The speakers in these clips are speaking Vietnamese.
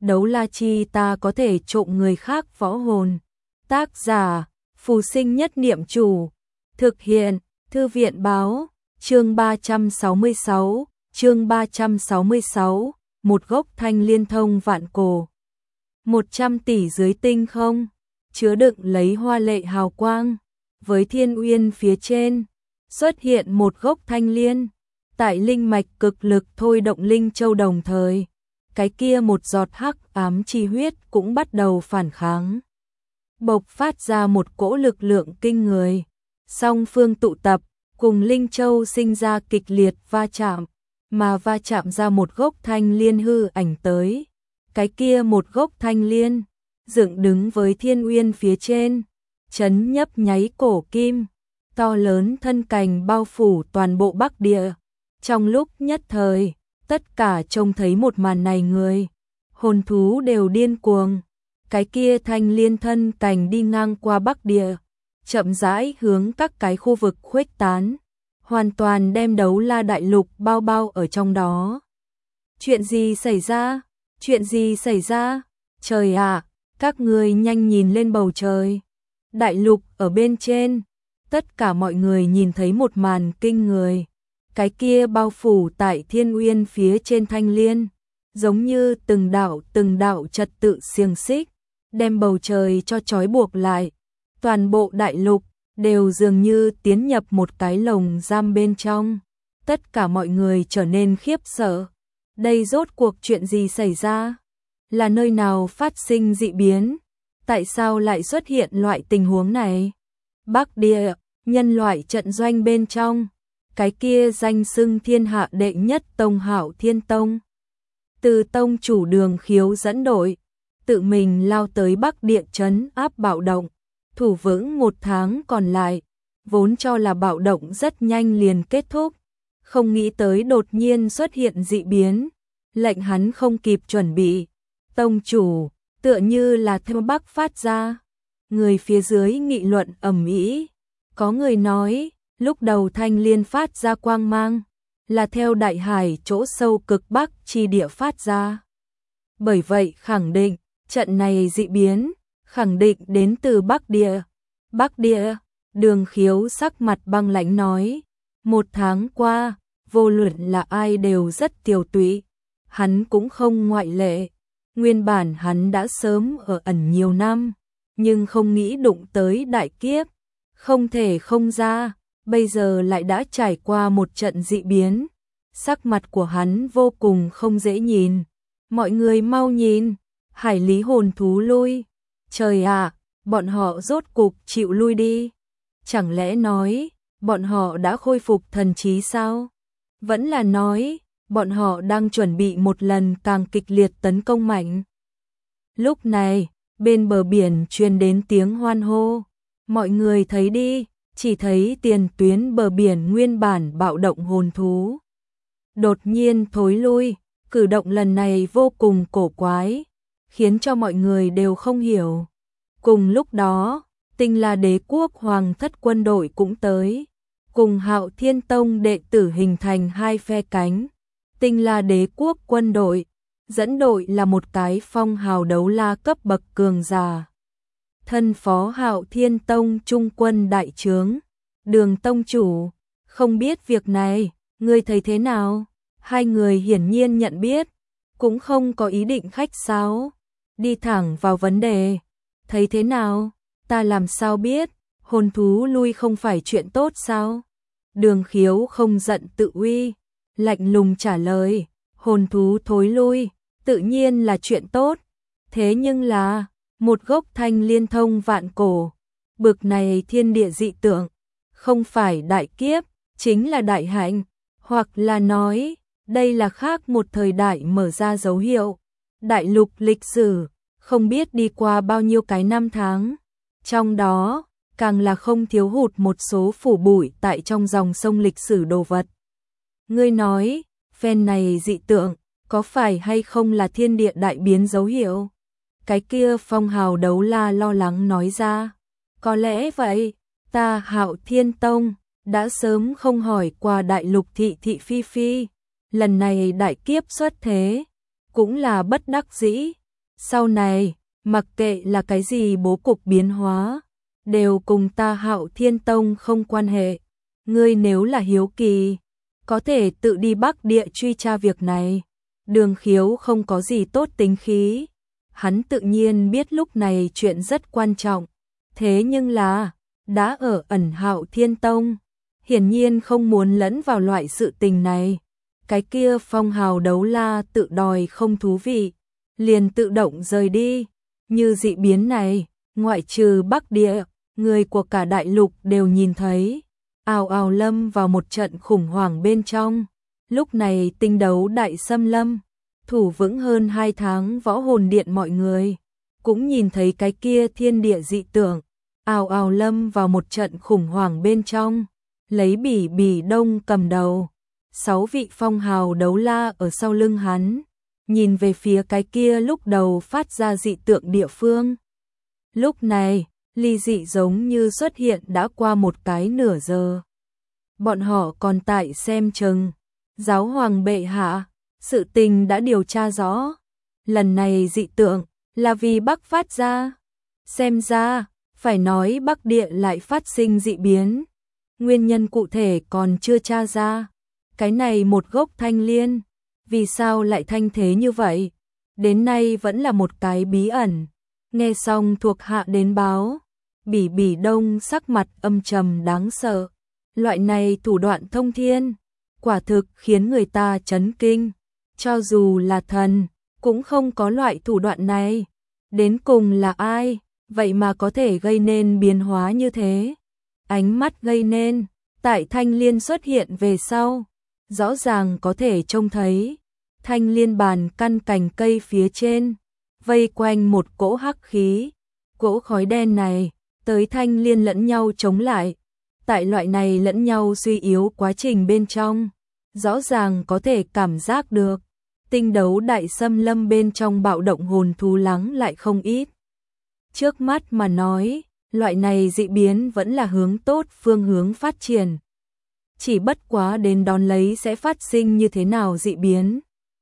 đấu la chi ta có thể trộm người khác võ hồn. Tác giả, Phù Sinh Nhất Niệm Chủ. Thực hiện, Thư viện báo, chương 366, một gốc thanh liên thông vạn cổ. 100 tỷ dưới tinh không, chứa đựng lấy hoa lệ hào quang, với thiên uyên phía trên, xuất hiện một gốc thanh liên, tại linh mạch cực lực thôi động linh châu đồng thời, cái kia một giọt hắc ám chi huyết cũng bắt đầu phản kháng. Bộc phát ra một cỗ lực lượng kinh người, song phương tụ tập, cùng linh châu sinh ra kịch liệt va chạm, mà va chạm ra một gốc thanh liên hư ảnh tới. Cái kia một gốc thanh liên, dựng đứng với thiên uyên phía trên, chấn nhấp nháy cổ kim, to lớn thân cành bao phủ toàn bộ Bắc Địa. Trong lúc nhất thời, tất cả trông thấy một màn này người, hồn thú đều điên cuồng. Cái kia thanh liên thân cành đi ngang qua Bắc Địa, chậm rãi hướng các cái khu vực khuếch tán, hoàn toàn đem đấu la đại lục bao bao ở trong đó. Chuyện gì xảy ra? Chuyện gì xảy ra? Trời ạ, các người nhanh nhìn lên bầu trời. Đại lục ở bên trên, tất cả mọi người nhìn thấy một màn kinh người. Cái kia bao phủ tại thiên uyên phía trên thanh liên, giống như từng đạo trật tự xiềng xích, đem bầu trời cho trói buộc lại. Toàn bộ đại lục đều dường như tiến nhập một cái lồng giam bên trong. Tất cả mọi người trở nên khiếp sợ. Đây rốt cuộc chuyện gì xảy ra? Là nơi nào phát sinh dị biến? Tại sao lại xuất hiện loại tình huống này? Bắc Địa, nhân loại trận doanh bên trong, cái kia danh xưng thiên hạ đệ nhất tông Hạo Thiên Tông. Từ tông chủ Đường Khiếu dẫn đội, tự mình lao tới Bắc Địa trấn áp bạo động, thủ vững 1 tháng còn lại, vốn cho là bạo động rất nhanh liền kết thúc, không nghĩ tới đột nhiên xuất hiện dị biến, lệnh hắn không kịp chuẩn bị. Tông chủ, tựa như là theo Bắc phát ra. Người phía dưới nghị luận ầm ĩ, có người nói, lúc đầu thanh liên phát ra quang mang, là theo đại hải chỗ sâu cực Bắc chi địa phát ra. Bởi vậy khẳng định, trận này dị biến, khẳng định đến từ Bắc Địa. Bắc Địa, Đường Khiếu sắc mặt băng lãnh nói, 1 tháng qua, vô luận là ai đều rất tiều tụy, hắn cũng không ngoại lệ. Nguyên bản hắn đã sớm ở ẩn nhiều năm, nhưng không nghĩ đụng tới đại kiếp, không thể không ra, bây giờ lại đã trải qua một trận dị biến. Sắc mặt của hắn vô cùng không dễ nhìn. Mọi người mau nhìn, hải lý hồn thú lui. Trời ạ, bọn họ rốt cục chịu lui đi. Chẳng lẽ nói, bọn họ đã khôi phục thần trí sao? Vẫn là nói, bọn họ đang chuẩn bị một lần càng kịch liệt tấn công mạnh. Lúc này, bên bờ biển truyền đến tiếng hoan hô. Mọi người thấy đi, chỉ thấy tiền tuyến bờ biển nguyên bản bạo động hồn thú. Đột nhiên thối lui, cử động lần này vô cùng cổ quái, khiến cho mọi người đều không hiểu. Cùng lúc đó, Tinh La Đế quốc hoàng thất quân đội cũng tới, cùng Hạo Thiên Tông đệ tử hình thành 2 phe cánh. Tinh La Đế quốc quân đội, dẫn đội là một cái phong hào đấu la cấp bậc cường giả. Thân phó Hạo Thiên Tông trung quân đại trướng, Đường tông chủ, không biết việc này, ngươi thấy thế nào? 2 người hiển nhiên nhận biết, cũng không có ý định khách sáo, đi thẳng vào vấn đề. Thấy thế nào? Ta làm sao biết, hồn thú lui không phải chuyện tốt sao? Đường Khiếu không giận tự uy, lạnh lùng trả lời, hồn thú thối lui, tự nhiên là chuyện tốt. Thế nhưng là, một gốc thanh liên thông vạn cổ, bực này thiên địa dị tượng, không phải đại kiếp, chính là đại hạnh, hoặc là nói, đây là khác một thời đại mở ra dấu hiệu. Đại lục lịch sử, không biết đi qua bao nhiêu cái năm tháng, trong đó, càng là không thiếu hụt một số phủ bụi tại trong dòng sông lịch sử đồ vật. Ngươi nói, phen này dị tượng, có phải hay không là thiên địa đại biến dấu hiệu? Cái kia phong hào đấu la lo lắng nói ra. Có lẽ vậy, ta Hạo Thiên Tông, đã sớm không hỏi qua đại lục thị thị phi phi. Lần này đại kiếp xuất thế, cũng là bất đắc dĩ, Sau này, mặc kệ là cái gì bố cục biến hóa, đều cùng ta Hạo Thiên Tông không quan hệ. Ngươi nếu là hiếu kỳ, có thể tự đi Bắc Địa truy tra việc này. Đường Khiếu không có gì tốt tính khí. Hắn tự nhiên biết lúc này chuyện rất quan trọng. Thế nhưng là, đã ở ẩn Hạo Thiên Tông, hiển nhiên không muốn lẫn vào loại sự tình này. Cái kia phong hào đấu la tự đòi không thú vị, liền tự động rời đi. Như dị biến này, ngoại trừ Bắc Địa, người của cả đại lục đều nhìn thấy. Ào ào lâm vào một trận khủng hoảng bên trong. Lúc này tinh đấu đại xâm lâm, thủ vững hơn 2 tháng võ hồn điện mọi người, cũng nhìn thấy cái kia thiên địa dị tượng. Ào ào lâm vào một trận khủng hoảng bên trong, lấy Bỉ Bỉ Đông cầm đầu. 6 vị phong hào đấu la ở sau lưng hắn, nhìn về phía cái kia lúc đầu phát ra dị tượng địa phương. Lúc này, ly dị giống như xuất hiện đã qua một cái nửa giờ. Bọn họ còn tại xem chừng. Giáo hoàng bệ hạ, sự tình đã điều tra rõ. Lần này dị tượng là vì Bắc phát ra. Xem ra, phải nói Bắc Địa lại phát sinh dị biến. Nguyên nhân cụ thể còn chưa tra ra. Cái này một gốc thanh liên, vì sao lại thanh thế như vậy? Đến nay vẫn là một cái bí ẩn. Nghe xong thuộc hạ đến báo, Bỉ Bỉ Đông sắc mặt âm trầm đáng sợ. Loại này thủ đoạn thông thiên, quả thực khiến người ta chấn kinh. Cho dù là thần, cũng không có loại thủ đoạn này. Đến cùng là ai, vậy mà có thể gây nên biến hóa như thế? Ánh mắt gây nên, tại thanh liên xuất hiện về sau, rõ ràng có thể trông thấy. Thanh liên bàn căn cành cây phía trên, vây quanh một cỗ hắc khí. Cỗ khói đen này, tới thanh liên lẫn nhau chống lại. Tại loại này lẫn nhau suy yếu quá trình bên trong, rõ ràng có thể cảm giác được. Tinh đấu đại xâm lâm bên trong bạo động hồn thú lắng lại không ít. Trước mắt mà nói, loại này dị biến vẫn là hướng tốt phương hướng phát triển. Chỉ bất quá đến đón lấy sẽ phát sinh như thế nào dị biến.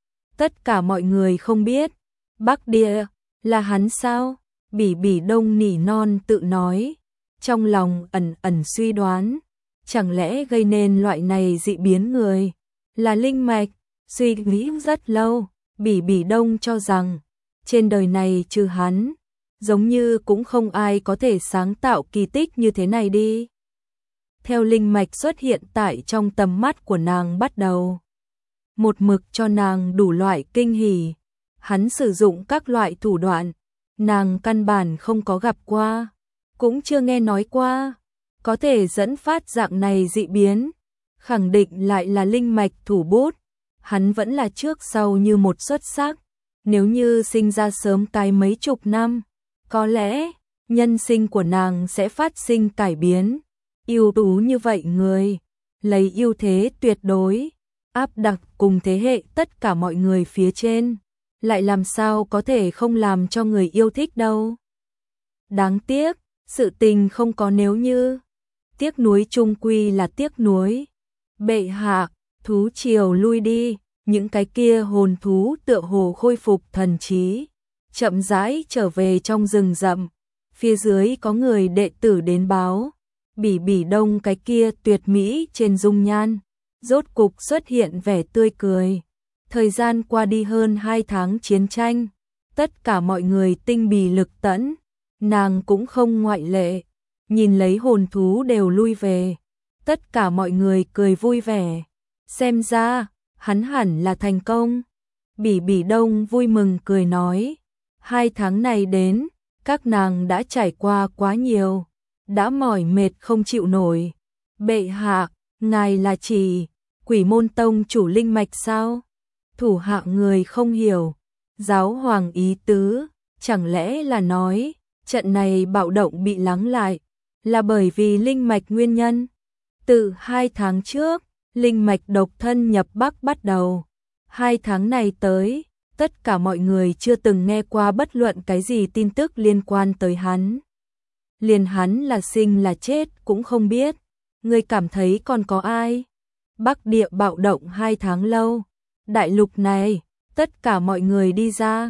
Tất cả mọi người không biết. Bắc Địa, là hắn sao? Bỉ Bỉ Đông nỉ non tự nói. Trong lòng ẩn ẩn suy đoán. Chẳng lẽ gây nên loại này dị biến người là linh mạch? Suy nghĩ rất lâu, Bỉ Bỉ Đông cho rằng trên đời này trừ hắn, giống như cũng không ai có thể sáng tạo kỳ tích như thế này đi. Theo linh mạch xuất hiện tại trong tầm mắt của nàng bắt đầu, một mực cho nàng đủ loại kinh hỉ. Hắn sử dụng các loại thủ đoạn, nàng căn bản không có gặp qua, cũng chưa nghe nói qua. Có thể dẫn phát dạng này dị biến, khẳng định lại là linh mạch thủ bút. Hắn vẫn là trước sau như một xuất sắc. Nếu như sinh ra sớm cái mấy chục năm, có lẽ nhân sinh của nàng sẽ phát sinh cải biến. Ưu tú như vậy người, lấy ưu thế tuyệt đối, áp đặt cùng thế hệ tất cả mọi người phía trên, lại làm sao có thể không làm cho người yêu thích đâu. Đáng tiếc, sự tình không có nếu như. Tiếc nuối chung quy là tiếc nuối. Bệ hạ, thú triều lui đi, những cái kia hồn thú tựa hồ khôi phục thần trí, chậm rãi trở về trong rừng rậm. Phía dưới có người đệ tử đến báo, Bỉ Bỉ Đông cái kia tuyệt mỹ trên dung nhan, rốt cục xuất hiện vẻ tươi cười. Thời gian qua đi hơn 2 tháng chiến tranh, tất cả mọi người tinh bì lực tẫn, nàng cũng không ngoại lệ. Nhìn lấy hồn thú đều lui về, tất cả mọi người cười vui vẻ. Xem ra, hắn hẳn là thành công. Bỉ Bỉ Đông vui mừng cười nói, 2 tháng này đến, các nàng đã trải qua quá nhiều, đã mỏi mệt không chịu nổi. Bệ hạ, ngài là chỉ Quỷ Môn Tông chủ linh mạch sao? Thủ hạ người không hiểu. Giáo hoàng ý tứ, chẳng lẽ là nói, trận này bạo động bị lắng lại, là bởi vì linh mạch nguyên nhân? Từ 2 tháng trước, linh mạch độc thân nhập Bắc bắt đầu. 2 tháng này tới, tất cả mọi người chưa từng nghe qua bất luận cái gì tin tức liên quan tới hắn. Liền hắn là sinh là chết cũng không biết. Ngươi cảm thấy còn có ai? Bắc Địa bạo động 2 tháng lâu. Đại lục này, tất cả mọi người đi ra,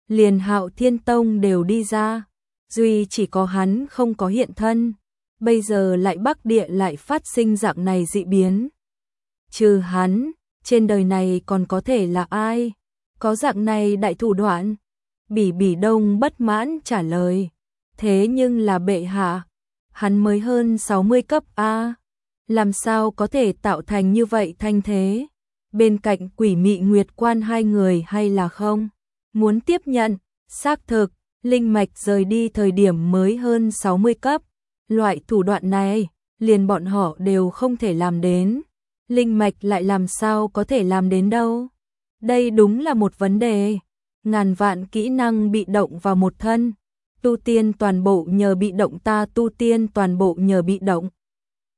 liền Hạo Thiên Tông đều đi ra, duy chỉ có hắn không có hiện thân, bây giờ lại Bắc Địa lại phát sinh dạng này dị biến. Trừ hắn, trên đời này còn có thể là ai? Có dạng này đại thủ đoạn? Bỉ Bỉ Đông bất mãn trả lời, thế nhưng là bệ hạ, hắn mới hơn 60 cấp A, làm sao có thể tạo thành như vậy thanh thế? Bên cạnh Quỷ Mị Nguyệt Quan hai người hay là không? Muốn tiếp nhận, xác thực, linh mạch rời đi thời điểm mới hơn 60 cấp, loại thủ đoạn này, liền bọn họ đều không thể làm đến. Linh mạch lại làm sao có thể làm đến đâu? Đây đúng là một vấn đề. Ngàn vạn kỹ năng bị động vào một thân, tu tiên toàn bộ nhờ bị động, ta tu tiên toàn bộ nhờ bị động.